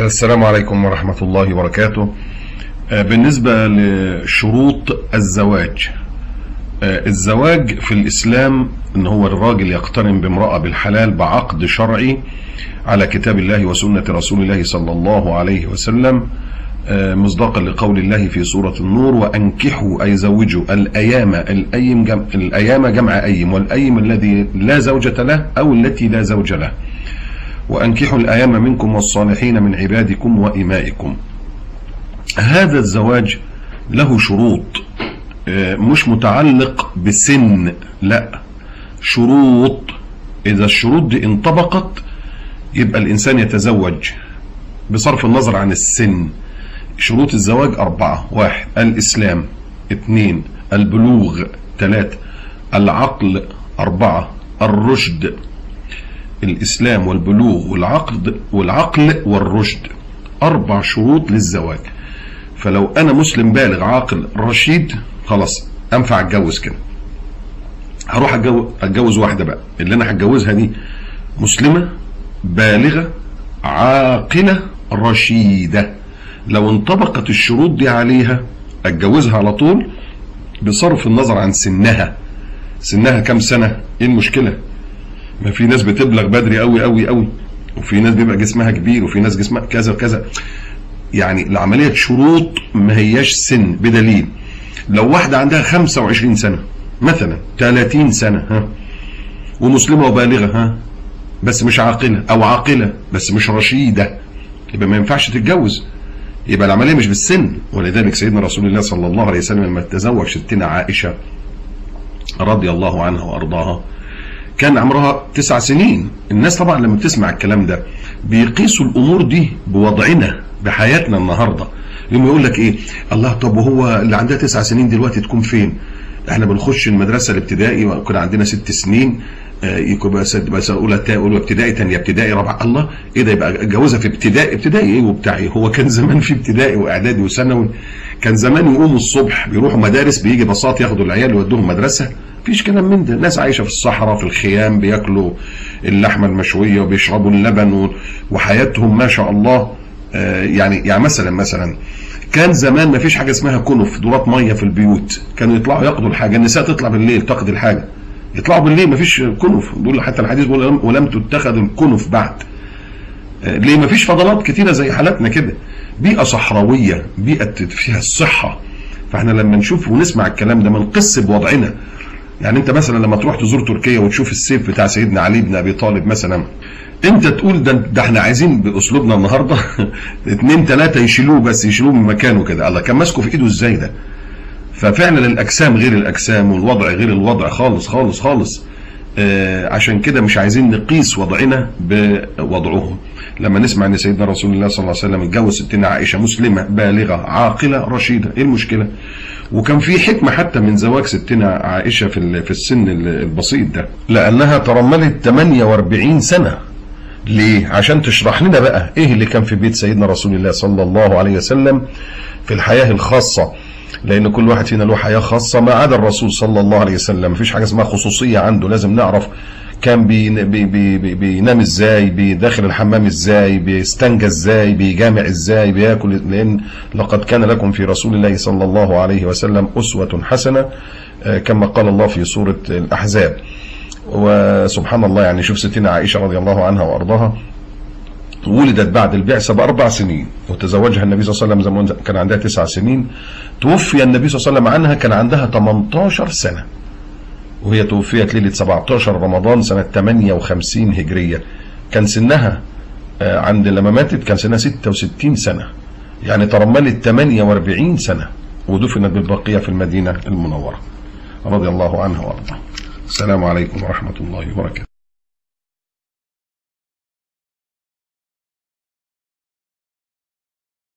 السلام عليكم ورحمة الله وبركاته. بالنسبة لشروط الزواج، الزواج في الإسلام إن هو الراجل يقترن بامرأة بالحلال بعقد شرعي على كتاب الله وسنة رسول الله صلى الله عليه وسلم، مصداقا لقول الله في سورة النور: وأنكحوا أي زوجوا الأيام جمع أيم، والأيم الذي لا زوجة له أو التي لا زوج له، وأنكحوا الأيام منكم والصالحين من عبادكم وإمائكم. هذا الزواج له شروط، مش متعلق بسن، لا، شروط. إذا الشروط دي انطبقت يبقى الإنسان يتزوج بصرف النظر عن السن. شروط الزواج 4: 1 الإسلام، 2 البلوغ، 3 العقل، 4 الرشد. الإسلام والبلوغ والعقل والرشد، 4 شروط للزواج. فلو أنا مسلم بالغ عاقل رشيد خلاص أنفع أتجوز كده. هروح أتجوز واحدة بقى، اللي أنا هتجوزها دي مسلمة بالغة عاقلة رشيدة. لو انطبقت الشروط دي عليها أتجوزها على طول بصرف النظر عن سنها. سنها كام سنة؟ إيه المشكلة؟ ما في ناس بتبلغ بدري قوي قوي قوي، وفي ناس بيبقى جسمها كبير، وفي ناس جسمها كذا وكذا. يعني العملية شروط ما هياش سن. بدليل لو واحدة عندها 25 سنة مثلا، 30 سنة ومسلمة وبالغة بس مش عاقلة، أو عاقلة بس مش رشيدة، يبقى ما ينفعش تتجوز. يبقى العملية مش بالسن. ولذلك سيدنا رسول الله صلى الله عليه وسلم لما تزوج ستنا عائشة رضي الله عنها وأرضاها كان عمرها 9 سنين. الناس طبعا لما بتسمع الكلام ده بيقيسوا الأمور دي بوضعنا بحياتنا النهاردة. يوم يقول لك إيه، الله، طب وهو اللي عندها 9 سنين دلوقتي تكون فين؟ احنا بنخش المدرسة الابتدائي وكان عندنا 6 سنين، يكون بس اولى ابتدائي، ثانيه ابتدائي، رابعه. الله، ايه ده؟ يبقى اتجوزها في ابتدائي ايه وبتاع ايه؟ هو كان زمان في ابتدائي واعدادي وثانوي. كان زمان يقوموا الصبح بيروحوا مدارس، بيجي باصات ياخدوا العيال يودوهم مدرسه. مفيش كلام من ده. ناس عايشه في الصحراء في الخيام بياكلوا اللحمه المشويه وبيشربوا اللبن وحياتهم ما شاء الله. يعني مثلا كان زمان مفيش حاجه اسمها كنف، دورات ميه في البيوت. كانوا يطلعوا ياخدوا الحاجه، النساء تطلع بالليل تاخد الحاجه، يطلعوا بالليل، مفيش كنف. دول حتى الحديث بيقول ولم تتخذ الكنف بعد. ليه؟ مفيش فضلات كتيره زي حالاتنا كده. بيئه صحراويه، بيئه فيها الصحه. فاحنا لما نشوف ونسمع الكلام ده ما نقص بوضعنا. يعني انت مثلا لما تروح تزور تركيا وتشوف السيف بتاع سيدنا علي بن ابي طالب مثلا، انت تقول ده احنا عايزين باسلوبنا النهارده 2 3 يشيلوه، بس يشيلوه من مكانه كده. الله، كان ماسكه في ايده ازاي ده؟ ففعلا الاجسام غير الاجسام والوضع غير الوضع خالص خالص خالص. عشان كده مش عايزين نقيس وضعنا بوضعهم. لما نسمع ان سيدنا رسول الله صلى الله عليه وسلم اتجوز ستنا عائشه مسلمه بالغه عاقله رشيده، ايه المشكله؟ وكان في حكمه حتى من زواج ستنا عائشه في السن البسيط ده، لانها ترملت 48 سنه. ليه؟ عشان تشرح لنا بقى ايه اللي كان في بيت سيدنا رسول الله صلى الله عليه وسلم في الحياه الخاصه. لأن كل واحد فينا له حياة خاصة ما عدا الرسول صلى الله عليه وسلم. مفيش حاجة اسمها خصوصية عنده. لازم نعرف كان بينام ازاي، بيدخل الحمام ازاي، بيستنجى ازاي، بيجامع ازاي، بياكل. لأن لقد كان لكم في رسول الله صلى الله عليه وسلم أسوة حسنة، كما قال الله في سورة الأحزاب. وسبحان الله، يعني شوف ستنا عائشة رضي الله عنها وأرضاها ولدت بعد البعثة ب4 سنين، وتزوجها النبي صلى الله عليه وسلم زمان كان عندها 9 سنين. توفي النبي صلى الله عليه وسلم عنها كان عندها 18 سنة، وهي توفيت ليلة 17 رمضان سنة 58 هجرية. كان سنها عند لما ماتت كان سنها 66 سنة، يعني ترملت 48 سنة، ودفنت بالبقية في المدينة المنورة رضي الله عنها وارضاها. السلام عليكم ورحمة الله وبركاته.